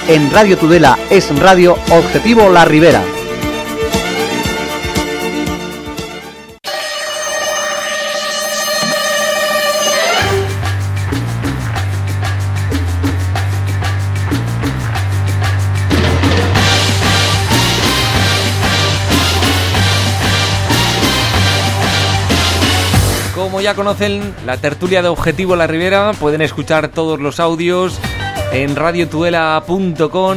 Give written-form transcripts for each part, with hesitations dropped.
En Radio Tudela es Radio Objetivo La Ribera. Como ya conocen, la tertulia de Objetivo La Ribera, pueden escuchar todos los audios en radiotudela.com.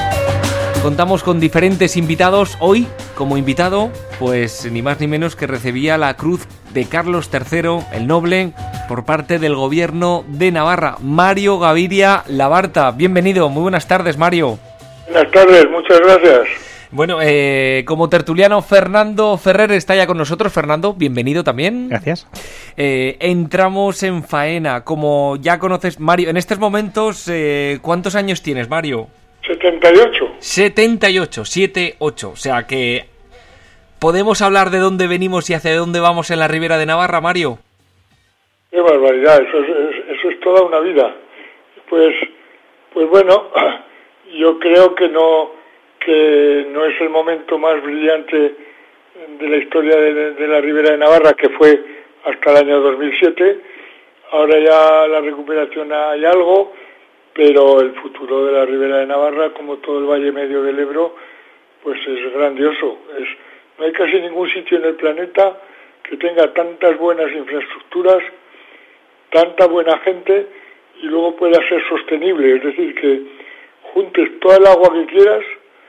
Contamos con diferentes invitados. Hoy, como invitado, pues ni más ni menos que recibía la Cruz de Carlos III, el Noble, por parte del Gobierno de Navarra, Mario Gaviria Labarta. Bienvenido, muy buenas tardes, Mario. Buenas tardes, muchas gracias. Bueno, como tertuliano, Fernando Ferrer está ya con nosotros. Fernando, bienvenido también. Gracias. Entramos en faena. Como ya conoces, Mario, en estos momentos, ¿cuántos años tienes, Mario? 78. 78, 78. O sea que, ¿podemos hablar de dónde venimos y hacia dónde vamos en la Ribera de Navarra, Mario? Qué barbaridad, eso es toda una vida. Pues bueno, yo creo que no es el momento más brillante de la historia de la Ribera de Navarra, que fue hasta el año 2007. Ahora ya la recuperación hay algo, pero el futuro de la Ribera de Navarra, como todo el Valle Medio del Ebro, pues es grandioso. No hay casi ningún sitio en el planeta que tenga tantas buenas infraestructuras, tanta buena gente y luego pueda ser sostenible, es decir, que juntes toda el agua que quieras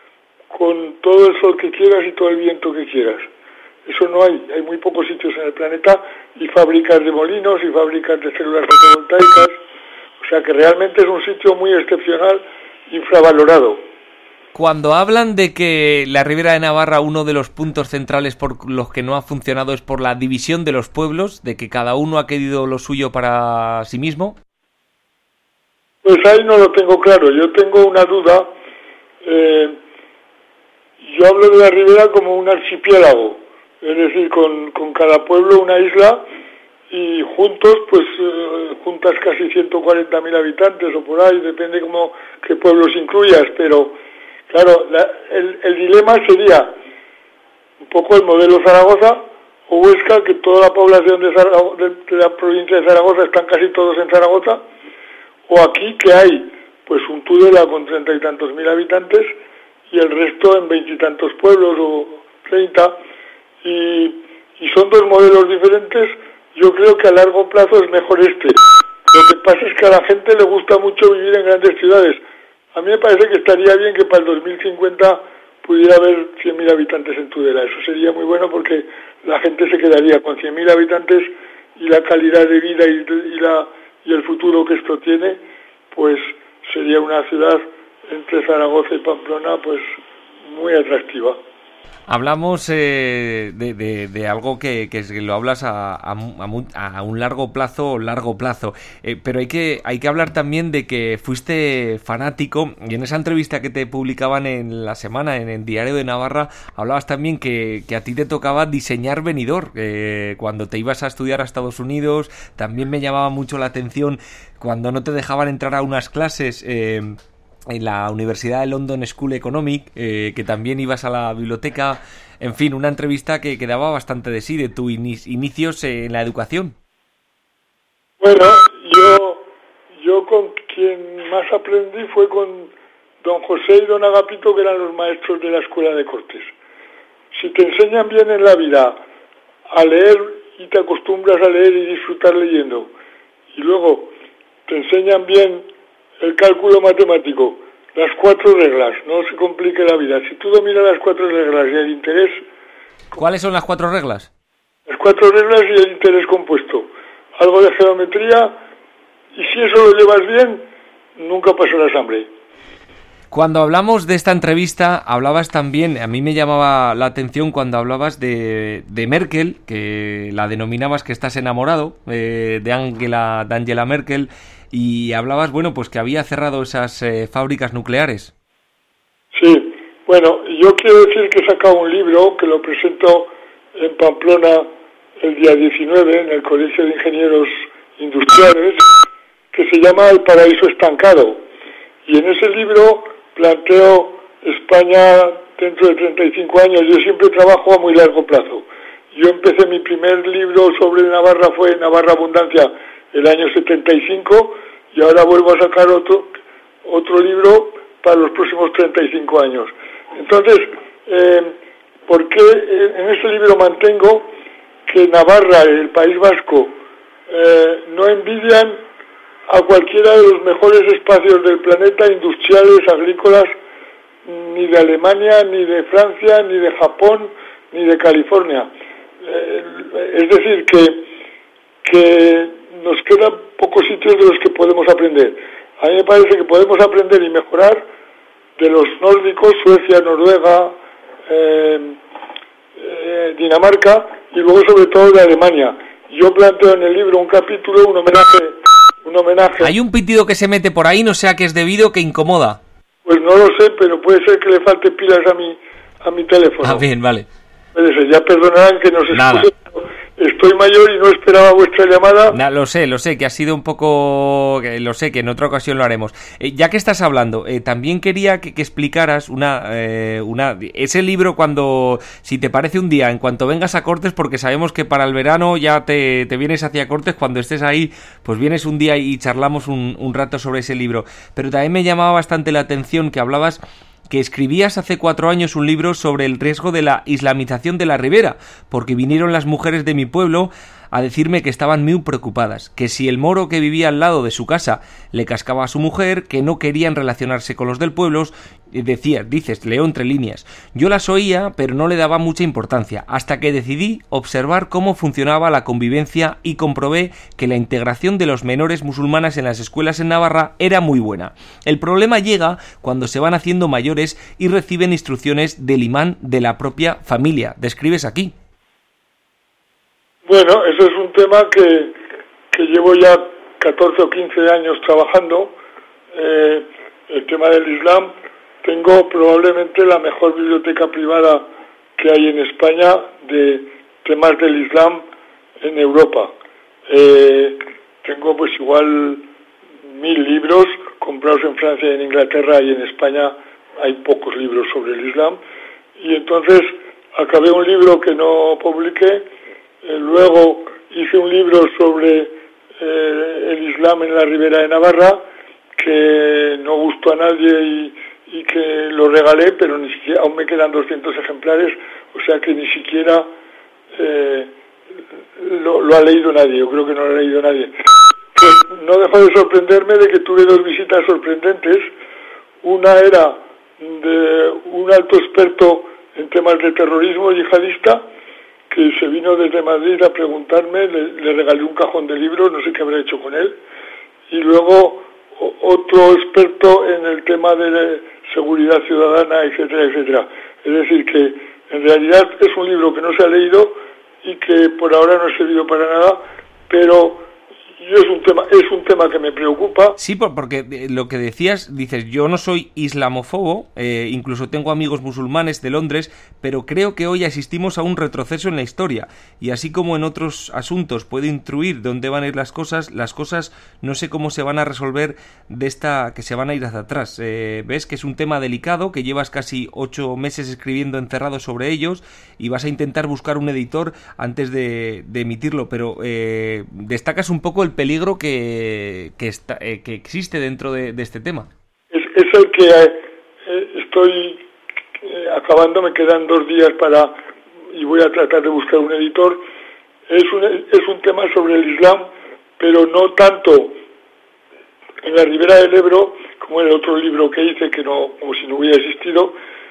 con todo el sol que quieras y todo el viento que quieras. Eso no hay muy pocos sitios en el planeta, y fábricas de molinos y fábricas de células fotovoltaicas, o sea que realmente es un sitio muy excepcional, infravalorado. Cuando hablan de que la Ribera de Navarra, uno de los puntos centrales por los que no ha funcionado es por la división de los pueblos, de que cada uno ha querido lo suyo para sí mismo. Pues ahí no lo tengo claro, yo tengo una duda. Yo hablo de la Ribera como un archipiélago, es decir, con cada pueblo una isla, y juntos, pues juntas casi 140.000 habitantes o por ahí, depende qué pueblos incluyas, pero claro, el dilema sería un poco el modelo Zaragoza o Huesca, que toda la población de la provincia de Zaragoza están casi todos en Zaragoza, o aquí que hay pues un Tudela con 30 y tantos mil habitantes y el resto en 20 y tantos pueblos o 30, y son dos modelos diferentes. Yo creo que a largo plazo es mejor este. Lo que pasa es que a la gente le gusta mucho vivir en grandes ciudades. A mí me parece que estaría bien que para el 2050 pudiera haber 100.000 habitantes en Tudela. Eso sería muy bueno porque la gente se quedaría con 100.000 habitantes, y la calidad de vida y el futuro que esto tiene, pues sería una ciudad entre Zaragoza y Pamplona pues muy atractiva. Hablamos de algo que lo hablas a un largo plazo, pero hay que hablar también de que fuiste fanático, y en esa entrevista que te publicaban en La Semana, en el Diario de Navarra, hablabas también que a ti te tocaba diseñar Benidorm cuando te ibas a estudiar a Estados Unidos. También me llamaba mucho la atención cuando no te dejaban entrar a unas clases en la Universidad de London School Economic, que también ibas a la biblioteca. En fin, una entrevista que daba bastante de sí, de tus inicios en la educación. Bueno, yo con quien más aprendí fue con don José y don Agapito, que eran los maestros de la Escuela de Cortes. Si te enseñan bien en la vida a leer y te acostumbras a leer y disfrutar leyendo, y luego te enseñan bien el cálculo matemático, las 4 reglas, no se complique la vida. Si tú dominas las 4 reglas y el interés... ¿Cuáles son las 4 reglas? Las 4 reglas y el interés compuesto. Algo de geometría, y si eso lo llevas bien, nunca pasarás hambre. Cuando hablamos de esta entrevista, hablabas también, a mí me llamaba la atención cuando hablabas de Merkel, que la denominabas que estás enamorado, de Angela Merkel, y hablabas, bueno, pues que había cerrado esas fábricas nucleares. Sí, bueno, yo quiero decir que he sacado un libro que lo presento en Pamplona el día 19 en el Colegio de Ingenieros Industriales, que se llama El paraíso estancado. Y en ese libro planteo España dentro de 35 años. Yo siempre trabajo a muy largo plazo. Yo empecé mi primer libro sobre Navarra, fue Navarra Abundancia, el año 75, y ahora vuelvo a sacar otro libro para los próximos 35 años. Entonces, ¿por qué en este libro mantengo que Navarra y el País Vasco no envidian a cualquiera de los mejores espacios del planeta, industriales, agrícolas, ni de Alemania, ni de Francia, ni de Japón, ni de California? Es decir, que nos quedan pocos sitios de los que podemos aprender. A mí me parece que podemos aprender y mejorar de los nórdicos, Suecia, Noruega, Dinamarca, y luego sobre todo de Alemania. Yo planteo en el libro un capítulo, un homenaje. Hay un pitido que se mete por ahí, no sé a qué es debido, que incomoda. Pues no lo sé, pero puede ser que le falte pilas a mi teléfono. Ah, bien, vale. Puede ser, ya perdonarán que nos escuchen. Estoy mayor y no esperaba vuestra llamada. Lo sé, que ha sido un poco... Lo sé, que en otra ocasión lo haremos. Ya que estás hablando, también quería que explicaras ese libro cuando, si te parece un día, en cuanto vengas a Cortes, porque sabemos que para el verano ya te vienes hacia Cortes, cuando estés ahí, pues vienes un día y charlamos un rato sobre ese libro. Pero también me llamaba bastante la atención que hablabas que escribías hace 4 años un libro sobre el riesgo de la islamización de la Ribera, porque vinieron las mujeres de mi pueblo a decirme que estaban muy preocupadas, que si el moro que vivía al lado de su casa le cascaba a su mujer, que no querían relacionarse con los del pueblo. Dices, leo entre líneas. Yo las oía, pero no le daba mucha importancia, hasta que decidí observar cómo funcionaba la convivencia y comprobé que la integración de los menores musulmanes en las escuelas en Navarra era muy buena. El problema llega cuando se van haciendo mayores y reciben instrucciones del imán de la propia familia. Describes aquí. Bueno, eso es un tema que llevo ya 14 o 15 años trabajando, el tema del Islam. Tengo probablemente la mejor biblioteca privada que hay en España de temas del Islam en Europa. Tengo pues igual 1000 libros comprados en Francia y en Inglaterra, y en España hay pocos libros sobre el Islam. Y entonces acabé un libro que no publiqué. Luego hice un libro sobre el Islam en la Ribera de Navarra, que no gustó a nadie y que lo regalé, pero ni siquiera, aún me quedan 200 ejemplares, o sea que ni siquiera lo ha leído nadie. Yo creo que no lo ha leído nadie. Pues no dejó de sorprenderme de que tuve 2 visitas sorprendentes. Una era de un alto experto en temas de terrorismo yihadista, que se vino desde Madrid a preguntarme. Le regalé un cajón de libros, no sé qué habré hecho con él. Y luego otro experto en el tema de seguridad ciudadana, etcétera, etcétera. Es decir, que en realidad es un libro que no se ha leído y que por ahora no ha servido para nada, pero es un tema que me preocupa. Sí, porque lo que dices, yo no soy islamófobo, incluso tengo amigos musulmanes de Londres, pero creo que hoy asistimos a un retroceso en la historia, y así como en otros asuntos puedo intuir dónde van a ir las cosas no sé cómo se van a resolver que se van a ir hacia atrás. Ves que es un tema delicado, que llevas casi 8 meses escribiendo encerrado sobre ellos, y vas a intentar buscar un editor antes de emitirlo, pero destacas un poco el peligro que existe dentro de este tema. Es el que estoy acabando, me quedan 2 días y voy a tratar de buscar un editor. Es un tema sobre el Islam, pero no tanto en la Ribera del Ebro, como en el otro libro que hice, que no, como si no hubiera existido,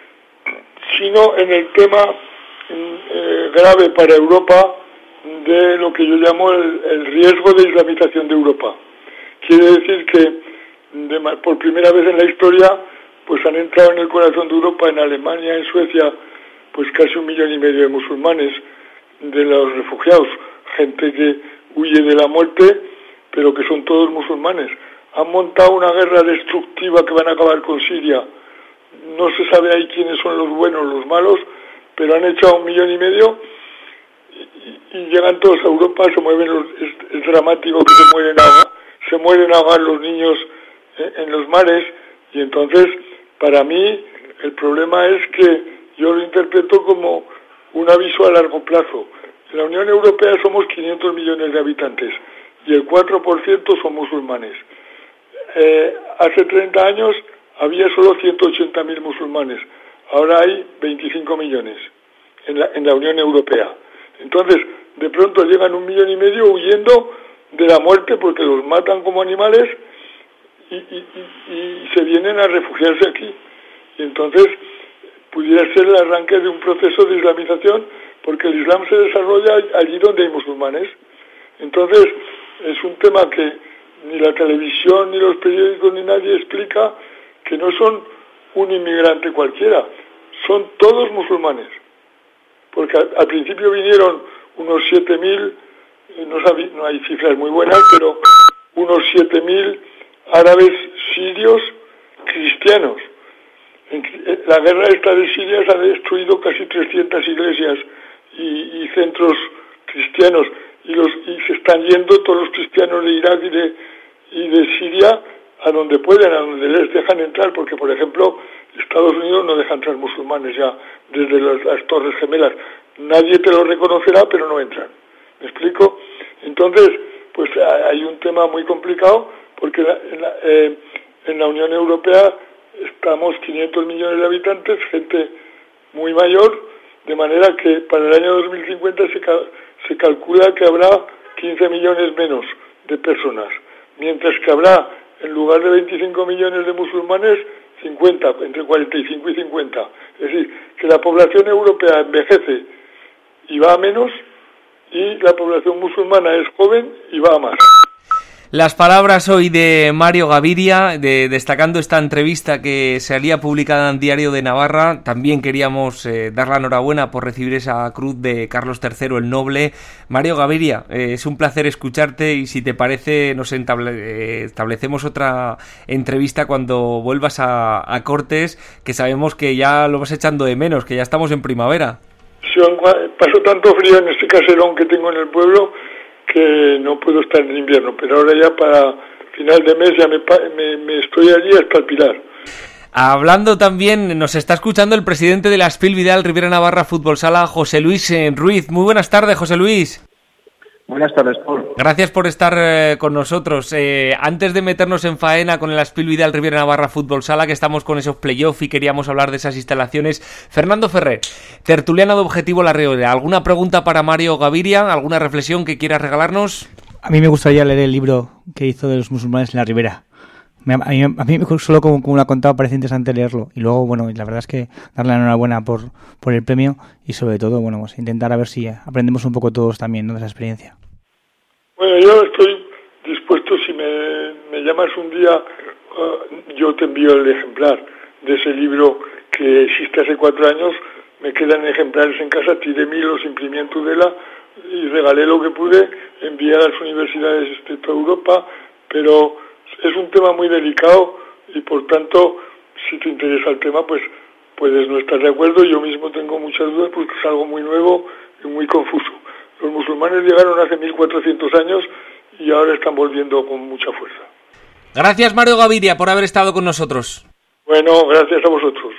sino en el tema grave para Europa de lo que yo llamo el riesgo de islamización de Europa. Quiere decir que por primera vez en la historia pues han entrado en el corazón de Europa, en Alemania, en Suecia, pues casi 1,5 millones de musulmanes, de los refugiados, gente que huye de la muerte, pero que son todos musulmanes. Han montado una guerra destructiva que van a acabar con Siria. No se sabe ahí quiénes son los buenos, los malos, pero han echado 1,5 millones y llegan todos a Europa, se mueven es dramático que se mueren ahogar los niños en los mares, y entonces Para mí el problema es que yo lo interpreto como un aviso a largo plazo. En la Unión Europea somos 500 millones de habitantes y el 4% son musulmanes. Hace 30 años había solo 180.000 musulmanes, ahora hay 25 millones en la Unión Europea. Entonces, de pronto llegan 1,5 millones huyendo de la muerte porque los matan como animales y se vienen a refugiarse aquí. Y entonces pudiera ser el arranque de un proceso de islamización, porque el Islam se desarrolla allí donde hay musulmanes. Entonces, es un tema que ni la televisión, ni los periódicos, ni nadie explica, que no son un inmigrante cualquiera, son todos musulmanes. Porque al principio vinieron unos 7.000, no hay cifras muy buenas, pero unos 7.000 árabes sirios cristianos. La guerra esta de Siria se ha destruido casi 300 iglesias y centros cristianos y se están yendo todos los cristianos de Irak y de Siria a donde pueden, a donde les dejan entrar, porque por ejemplo Estados Unidos no deja entrar musulmanes ya desde las Torres Gemelas. Nadie te lo reconocerá, pero no entran. ¿Me explico? Entonces, pues hay un tema muy complicado, porque en la Unión Europea estamos 500 millones de habitantes, gente muy mayor, de manera que para el año 2050 se calcula que habrá 15 millones menos de personas, mientras que habrá, en lugar de 25 millones de musulmanes, 50, entre 45 y 50. Es decir, que la población europea envejece y va a menos, y la población musulmana es joven y va a más. Las palabras hoy de Mario Gaviria, destacando esta entrevista que salía publicada en Diario de Navarra. También queríamos dar la enhorabuena por recibir esa cruz de Carlos III el Noble. Mario Gaviria, es un placer escucharte, y si te parece nos establecemos otra entrevista cuando vuelvas a Cortes, que sabemos que ya lo vas echando de menos, que ya estamos en primavera. Paso tanto frío en este caserón que tengo en el pueblo que no puedo estar en invierno, pero ahora ya para final de mes ya me estoy allí hasta el Pilar. Hablando también, nos está escuchando el presidente de la Spil Vidal Ribera Navarra Fútbol Sala, José Luis Ruiz. Muy buenas tardes, José Luis. Buenas tardes, Paul. Gracias por estar con nosotros. Antes de meternos en faena con el Aspil Vidal Ribera Navarra Fútbol Sala, que estamos con esos playoffs y queríamos hablar de esas instalaciones, Fernando Ferrer, tertuliano de Objetivo La Ribera, ¿alguna pregunta para Mario Gaviria? ¿Alguna reflexión que quieras regalarnos? A mí me gustaría leer el libro que hizo de los musulmanes en la Ribera. A mí solo como lo ha contado parece interesante leerlo. Y luego, bueno, la verdad es que darle la enhorabuena por el premio y sobre todo, bueno, pues intentar a ver si aprendemos un poco todos también, ¿no?, de esa experiencia. Bueno, yo estoy dispuesto, si me llamas un día, yo te envío el ejemplar de ese libro que existe hace 4 años. Me quedan ejemplares en casa, tiré 1.000, los imprimí en Tudela y regalé lo que pude, envié a las universidades de toda Europa, pero es un tema muy delicado y por tanto, si te interesa el tema, pues puedes no estar de acuerdo. Yo mismo tengo muchas dudas porque es algo muy nuevo y muy confuso. Los musulmanes llegaron hace 1.400 años y ahora están volviendo con mucha fuerza. Gracias, Mario Gaviria, por haber estado con nosotros. Bueno, gracias a vosotros.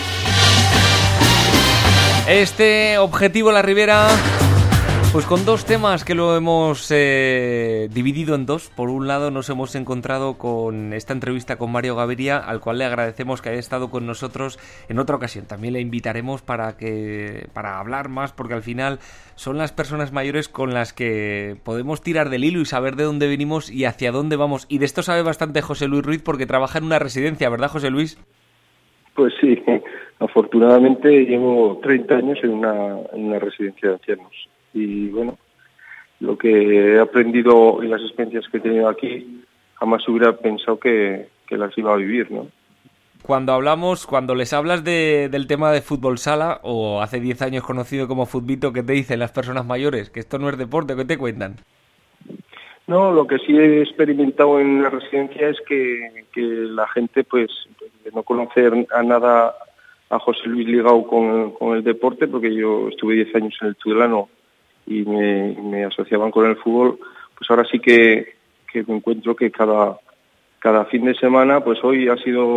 Este Objetivo La Ribera, pues con 2 temas que lo hemos dividido en 2. Por un lado nos hemos encontrado con esta entrevista con Mario Gaviria, al cual le agradecemos que haya estado con nosotros en otra ocasión. También le invitaremos para hablar más, porque al final son las personas mayores con las que podemos tirar del hilo y saber de dónde venimos y hacia dónde vamos. Y de esto sabe bastante José Luis Ruiz, porque trabaja en una residencia, ¿verdad, José Luis? Pues sí, afortunadamente llevo 30 años en una residencia de ancianos. Y bueno, lo que he aprendido en las experiencias que he tenido aquí, jamás hubiera pensado que las iba a vivir, ¿no? Cuando les hablas del tema de fútbol sala, o hace 10 años conocido como futbito, ¿qué te dicen las personas mayores? Que esto no es deporte, ¿qué te cuentan? No, lo que sí he experimentado en la residencia es que la gente, pues, de no conocer a nada a José Luis ligado con el deporte, porque yo estuve 10 años en el Tudelano y me asociaban con el fútbol, pues ahora sí que me encuentro que cada fin de semana, pues hoy ha sido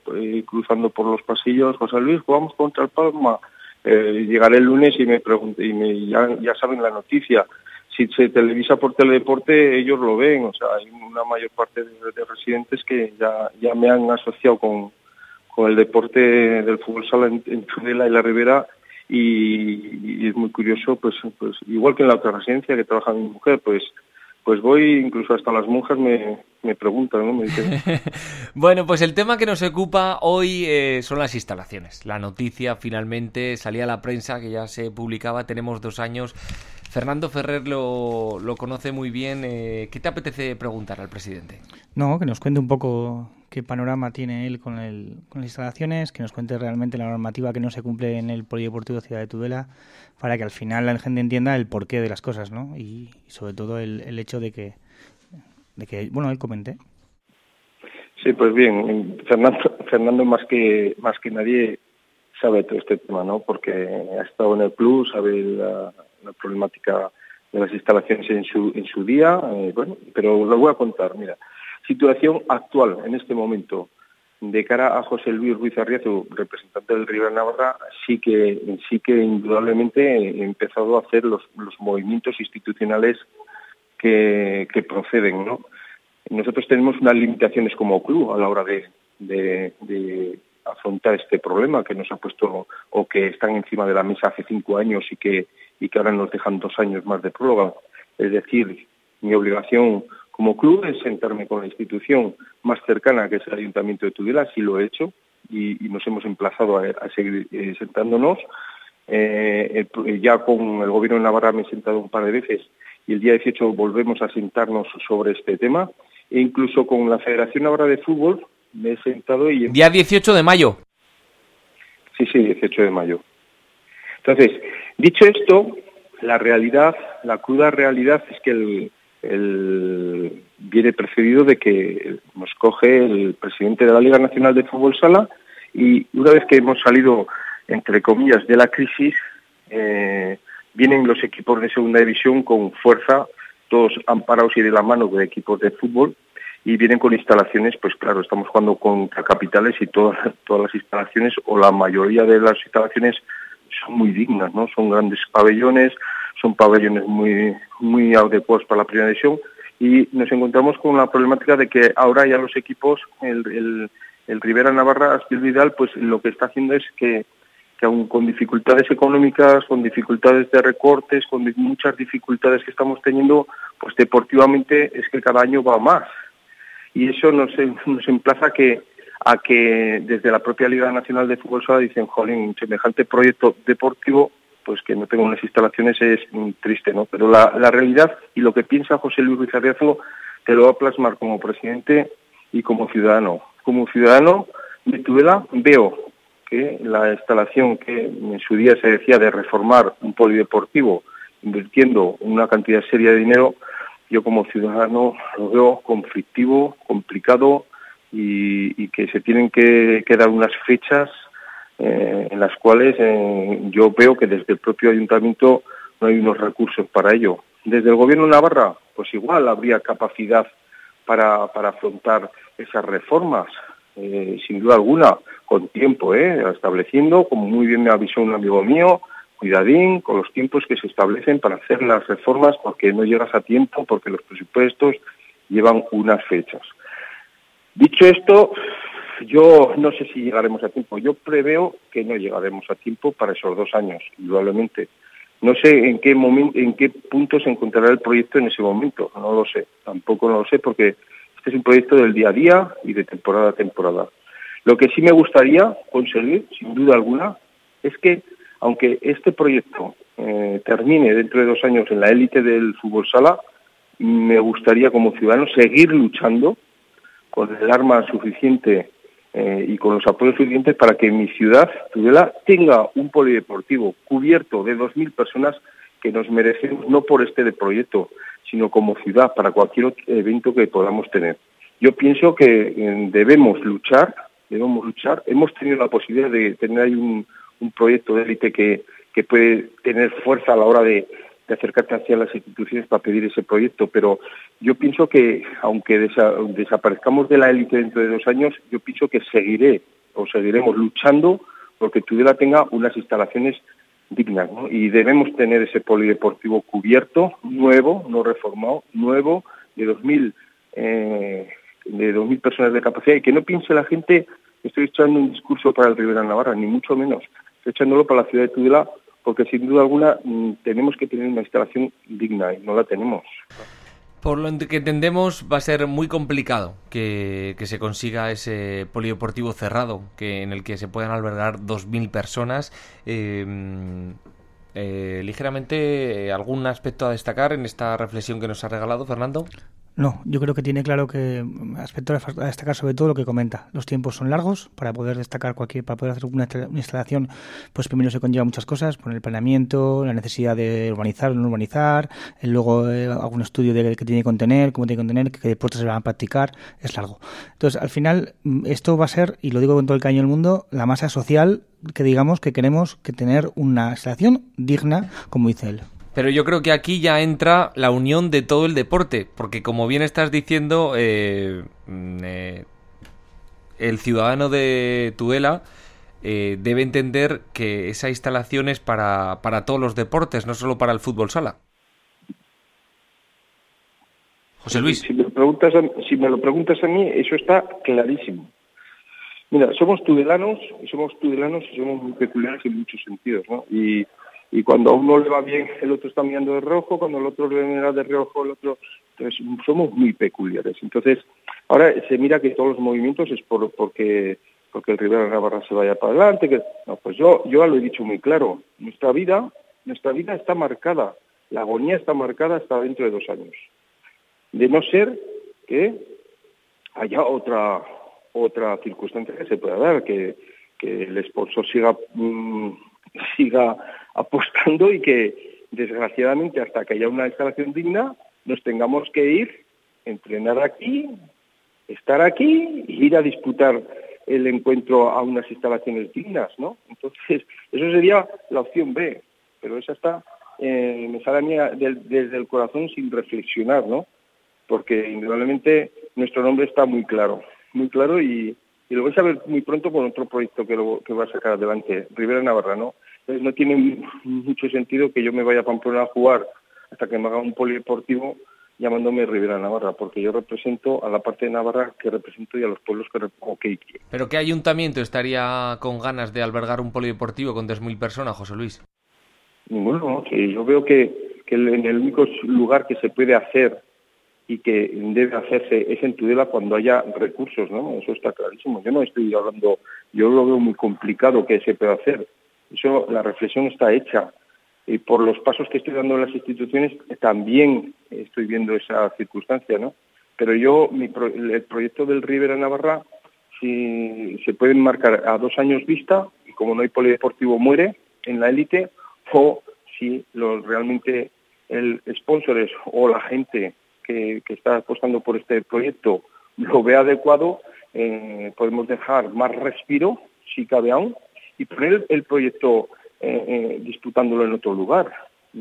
cruzando por los pasillos, José Luis, jugamos contra el Palma. Llegaré el lunes y me pregunté, ya saben la noticia. Si se televisa por Teledeporte, ellos lo ven. O sea, hay una mayor parte de residentes que ya me han asociado con el deporte del fútbol sala en Tudela y la Ribera, y es muy curioso, pues igual que en la otra residencia que trabaja mi mujer, pues voy, incluso hasta las monjas me preguntan, ¿no? Me dicen... Bueno, pues el tema que nos ocupa hoy son las instalaciones. La noticia finalmente salía a la prensa, que ya se publicaba, tenemos 2 años. Fernando Ferrer lo conoce muy bien. ¿Qué te apetece preguntar al presidente? No, que nos cuente un poco qué panorama tiene él con las instalaciones, que nos cuente realmente la normativa que no se cumple en el Polideportivo Ciudad de Tudela, para que al final la gente entienda el porqué de las cosas, ¿no? Y sobre todo el hecho de que bueno, él comente. Sí, pues bien, Fernando más que nadie sabe todo este tema, ¿no? Porque ha estado en el club, sabe la problemática de las instalaciones en su día, bueno, pero lo voy a contar. Mira, situación actual en este momento de cara a José Luis Ruiz Arriazu, representante del Ribera Navarra, sí que indudablemente he empezado a hacer los movimientos institucionales que proceden, ¿no? Nosotros tenemos unas limitaciones como club a la hora de afrontar este problema que nos ha puesto, o que están encima de la mesa hace 5 años y que ahora nos dejan 2 años más de prórroga. Es decir, mi obligación como club es sentarme con la institución más cercana, que es el Ayuntamiento de Tudela, así lo he hecho, y nos hemos emplazado a seguir sentándonos. Ya con el Gobierno de Navarra me he sentado un par de veces, y el día 18 volvemos a sentarnos sobre este tema, e incluso con la Federación Navarra de Fútbol me he sentado Día 18 de mayo. Sí, 18 de mayo. Entonces, dicho esto, la cruda realidad es que viene precedido de que nos coge el presidente de la Liga Nacional de Fútbol Sala, y una vez que hemos salido, entre comillas, de la crisis, vienen los equipos de segunda división con fuerza, todos amparados y de la mano de equipos de fútbol, y vienen con instalaciones, pues claro, estamos jugando contra capitales, y todas las instalaciones, o la mayoría de las instalaciones, son muy dignas, ¿no? Son grandes pabellones, son pabellones muy, muy adecuados para la primera división, y nos encontramos con la problemática de que ahora ya los equipos, el Ribera Navarra, Astil Vidal, pues lo que está haciendo es que aun con dificultades económicas, con dificultades de recortes, con muchas dificultades que estamos teniendo, pues deportivamente es que cada año va más. Y eso nos emplaza a que desde la propia Liga Nacional de Fútbol Sala dicen, jolín, semejante proyecto deportivo, pues que no tengo unas instalaciones es triste, ¿no? Pero la realidad y lo que piensa José Luis Ruiz Arriazu te lo va a plasmar como presidente y como ciudadano. Como ciudadano de Tudela veo que la instalación que en su día se decía de reformar un polideportivo invirtiendo una cantidad seria de dinero, yo como ciudadano lo veo conflictivo, complicado, y que se tienen que dar unas fechas en las cuales yo veo que desde el propio ayuntamiento no hay unos recursos para ello. Desde el Gobierno de Navarra, pues igual habría capacidad para afrontar esas reformas, sin duda alguna, con tiempo, estableciendo, como muy bien me avisó un amigo mío, cuidadín con los tiempos que se establecen para hacer las reformas, porque no llegas a tiempo, porque los presupuestos llevan unas fechas. Dicho esto, yo no sé si llegaremos a tiempo. Yo preveo que no llegaremos a tiempo para esos 2 años, indudablemente. No sé en qué punto se encontrará el proyecto en ese momento, no lo sé. Tampoco no lo sé, porque este es un proyecto del día a día y de temporada a temporada. Lo que sí me gustaría conseguir, sin duda alguna, es que, aunque este proyecto termine dentro de 2 años en la élite del fútbol sala, me gustaría como ciudadano seguir luchando con el arma suficiente y con los apoyos suficientes para que mi ciudad, Tudela, tenga un polideportivo cubierto de 2.000 personas que nos merecemos, no por este proyecto, sino como ciudad, para cualquier otro evento que podamos tener. Yo pienso que debemos luchar. Hemos tenido la posibilidad de tener ahí un proyecto de élite que puede tener fuerza a la hora de acercarte hacia las instituciones para pedir ese proyecto, pero yo pienso que, aunque desaparezcamos de la élite dentro de 2 años, yo pienso que seguiré seguiremos luchando porque Tudela tenga unas instalaciones dignas, ¿no? Y debemos tener ese polideportivo cubierto, nuevo, no reformado, nuevo, de 2.000 personas de capacidad, y que no piense la gente que estoy echando un discurso para el Ribera Navarra, ni mucho menos. Estoy echándolo para la ciudad de Tudela, porque sin duda alguna tenemos que tener una instalación digna y no la tenemos. Por lo que entendemos, va a ser muy complicado que se consiga ese polideportivo cerrado, en el que se puedan albergar 2.000 personas. Ligeramente, ¿algún aspecto a destacar en esta reflexión que nos ha regalado Fernando? No, yo creo que tiene claro que aspecto a destacar sobre todo lo que comenta. Los tiempos son largos para poder destacar para poder hacer una instalación, pues primero se conlleva muchas cosas, por el planeamiento, la necesidad de urbanizar o no urbanizar, luego algún estudio de qué tiene que contener, cómo tiene que contener, qué deportes se van a practicar, es largo. Entonces, al final, esto va a ser, y lo digo con todo el cariño del mundo, la masa social que digamos que queremos que tener una instalación digna, como dice él. Pero yo creo que aquí ya entra la unión de todo el deporte, porque como bien estás diciendo, el ciudadano de Tudela debe entender que esa instalación es para todos los deportes, no solo para el fútbol sala. José Luis. Si me lo preguntas a mí, eso está clarísimo. Mira, somos tudelanos y somos muy peculiares en muchos sentidos, ¿no? Y cuando a uno le va bien, el otro está mirando de rojo, cuando el otro le mira de rojo, el otro... Entonces, somos muy peculiares. Entonces, ahora se mira que todos los movimientos es porque el Ribera Navarra se vaya para adelante. No, pues yo ya lo he dicho muy claro. Nuestra vida está marcada. La agonía está marcada hasta dentro de 2 años. De no ser que haya otra circunstancia que se pueda dar, que el sponsor siga apostando y que, desgraciadamente, hasta que haya una instalación digna, nos tengamos que ir, entrenar aquí, estar aquí e ir a disputar el encuentro a unas instalaciones dignas, ¿no? Entonces, eso sería la opción B, pero esa está, me sale a mí desde el corazón sin reflexionar, ¿no? Porque, indudablemente, nuestro nombre está muy claro y lo vais a ver muy pronto con otro proyecto que va a sacar adelante, Ribera Navarra, ¿no? Entonces no tiene mucho sentido que yo me vaya a Pamplona a jugar hasta que me haga un polideportivo llamándome Ribera Navarra, porque yo represento a la parte de Navarra que represento y a los pueblos que represento. ¿Pero qué ayuntamiento estaría con ganas de albergar un polideportivo con 2.000 personas, José Luis? Bueno, que yo veo que en el único lugar que se puede hacer y que debe hacerse es en Tudela cuando haya recursos, ¿no? Eso está clarísimo. Yo no estoy hablando, yo lo veo muy complicado que se pueda hacer. Eso, la reflexión está hecha. Y por los pasos que estoy dando en las instituciones, también estoy viendo esa circunstancia, ¿no? Pero el proyecto del Ribera Navarra, si se puede marcar a 2 años vista, y como no hay polideportivo muere en la élite, o si realmente el sponsor o la gente que está apostando por este proyecto lo ve adecuado, podemos dejar más respiro, si cabe aún, y poner el proyecto disputándolo en otro lugar.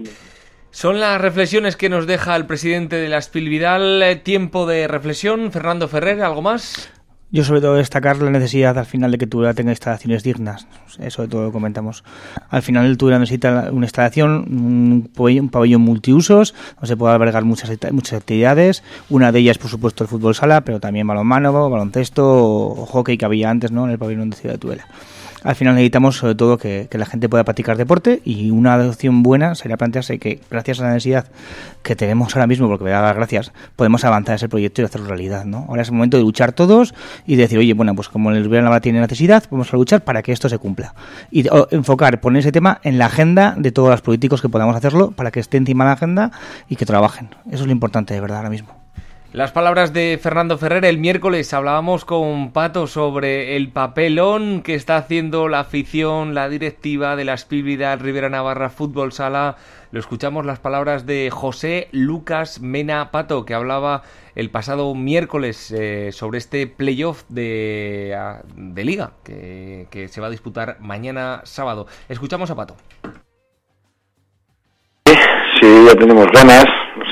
Son las reflexiones que nos deja el presidente de la Spil Vidal. Tiempo de reflexión. Fernando Ferrer, ¿algo más? Yo sobre todo destacar la necesidad al final de que Tudela tenga instalaciones dignas. Eso de todo lo comentamos. Al final Tudela necesita una instalación, un pabellón multiusos, donde se puede albergar muchas actividades. Una de ellas, por supuesto, el fútbol sala, pero también balonmano, baloncesto o hockey que había antes, ¿no?, en el pabellón de Ciudad de Tudela. Al final necesitamos sobre todo que la gente pueda practicar deporte, y una opción buena sería plantearse que gracias a la necesidad que tenemos ahora mismo, porque me da las gracias, podemos avanzar ese proyecto y hacerlo realidad, ¿no? Ahora es el momento de luchar todos y decir, oye, bueno, pues como el Ribera Navarra tiene necesidad, vamos a luchar para que esto se cumpla. Y poner ese tema en la agenda de todos los políticos que podamos hacerlo, para que esté encima de la agenda y que trabajen. Eso es lo importante, de verdad, ahora mismo. Las palabras de Fernando Ferrer. El miércoles hablábamos con Pato sobre el papelón que está haciendo la afición, la directiva de la Spil Vidal Ribera Navarra Fútbol Sala. Lo escuchamos, las palabras de José Lucas Mena Pato, que hablaba el pasado miércoles sobre este playoff de Liga que se va a disputar mañana sábado. Escuchamos a Pato. Sí, ya tenemos ganas. Nos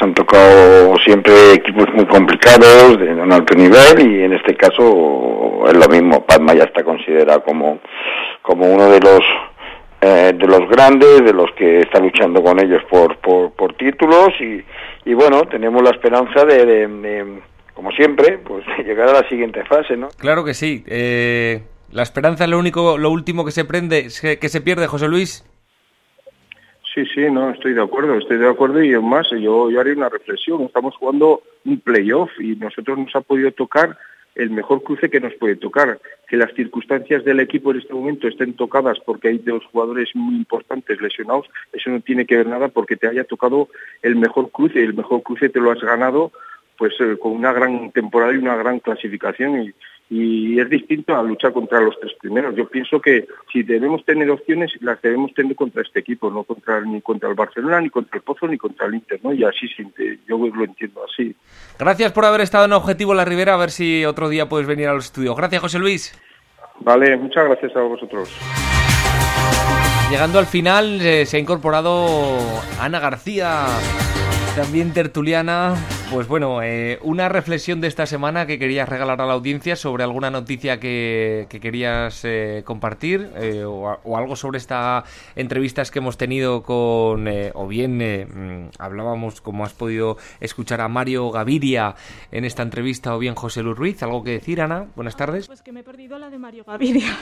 han tocado siempre equipos muy complicados, de un alto nivel, y en este caso es lo mismo. Padma ya está considerado como uno de los grandes, de los que está luchando con ellos por títulos, y bueno, tenemos la esperanza de como siempre, pues llegar a la siguiente fase, ¿no? Claro que sí. La esperanza es lo último que se pierde, José Luis. Sí, no, estoy de acuerdo y más, yo haré una reflexión. Estamos jugando un playoff y nosotros nos ha podido tocar el mejor cruce que nos puede tocar. Que las circunstancias del equipo en este momento estén tocadas porque hay 2 jugadores muy importantes lesionados, eso no tiene que ver nada porque te haya tocado el mejor cruce, y el mejor cruce te lo has ganado pues con una gran temporada y una gran clasificación, y es distinto a luchar contra los 3 primeros. Yo pienso que si debemos tener opciones, las debemos tener contra este equipo, no ni contra el Barcelona, ni contra el Pozo, ni contra el Inter, ¿no? Y así yo lo entiendo así. Gracias por haber estado en Objetivo La Ribera, a ver si otro día puedes venir a los estudios. Gracias, José Luis. Vale, muchas gracias a vosotros. Llegando al final, se ha incorporado Ana García, también tertuliana. Pues bueno, una reflexión de esta semana que querías regalar a la audiencia sobre alguna noticia que querías compartir, o algo sobre estas entrevistas que hemos tenido con, o bien hablábamos, como has podido escuchar, a Mario Gaviria en esta entrevista, o bien José Luis Ruiz. ¿Algo que decir, Ana? Buenas tardes. Pues que me he perdido la de Mario Gaviria.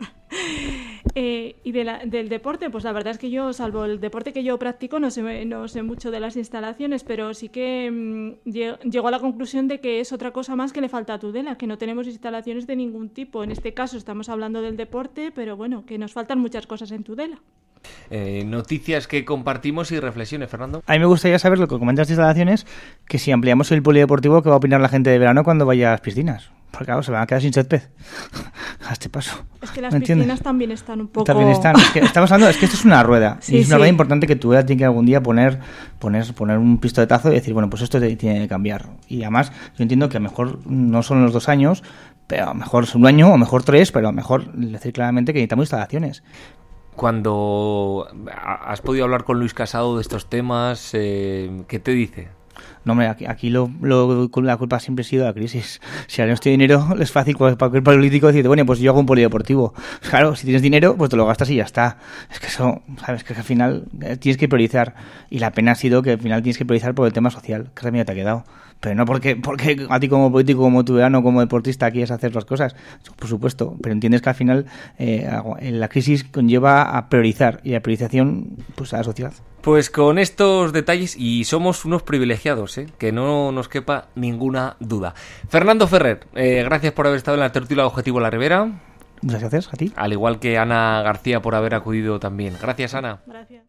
Y del deporte, pues la verdad es que yo, salvo el deporte que yo practico, no sé mucho de las instalaciones, pero sí que llego a la conclusión de que es otra cosa más que le falta a Tudela, que no tenemos instalaciones de ningún tipo. En este caso estamos hablando del deporte, pero bueno, que nos faltan muchas cosas en Tudela. Noticias que compartimos y reflexiones, Fernando. A mí me gustaría saber lo que comentas de instalaciones, que si ampliamos el polideportivo, ¿qué va a opinar la gente de verano cuando vaya a las piscinas? Porque claro, se van a quedar sin césped a este paso. Es que las piscinas también están un poco... También están. Es que estamos hablando, es que esto es una rueda. Sí, y es una rueda importante que Tudela tiene que algún día poner un pistoletazo y decir, bueno, pues esto tiene que cambiar. Y además, yo entiendo que a lo mejor no son los 2 años, pero a lo mejor es 1 año, o a lo mejor 3, pero a lo mejor decir claramente que necesitamos instalaciones. Cuando has podido hablar con Luis Casado de estos temas, ¿qué te dice? No, hombre, aquí la culpa siempre ha sido de la crisis. Si ahora no tiene dinero, es fácil para cualquier político decirte, bueno, pues yo hago un polideportivo. Claro, si tienes dinero, pues te lo gastas y ya está. Es que eso, sabes, que al final tienes que priorizar. Y la pena ha sido que al final tienes que priorizar por el tema social, que remedio te ha quedado. Pero no porque a ti como político, como tudano, como deportista quieres hacer las cosas, por supuesto, pero entiendes que al final la crisis conlleva a priorizar, y la priorización pues a la sociedad. Pues con estos detalles, y somos unos privilegiados, que no nos quepa ninguna duda. Fernando Ferrer, gracias por haber estado en la tertulia de Objetivo La Ribera. Muchas gracias a ti. Al igual que Ana García por haber acudido también. Gracias, Ana. Gracias.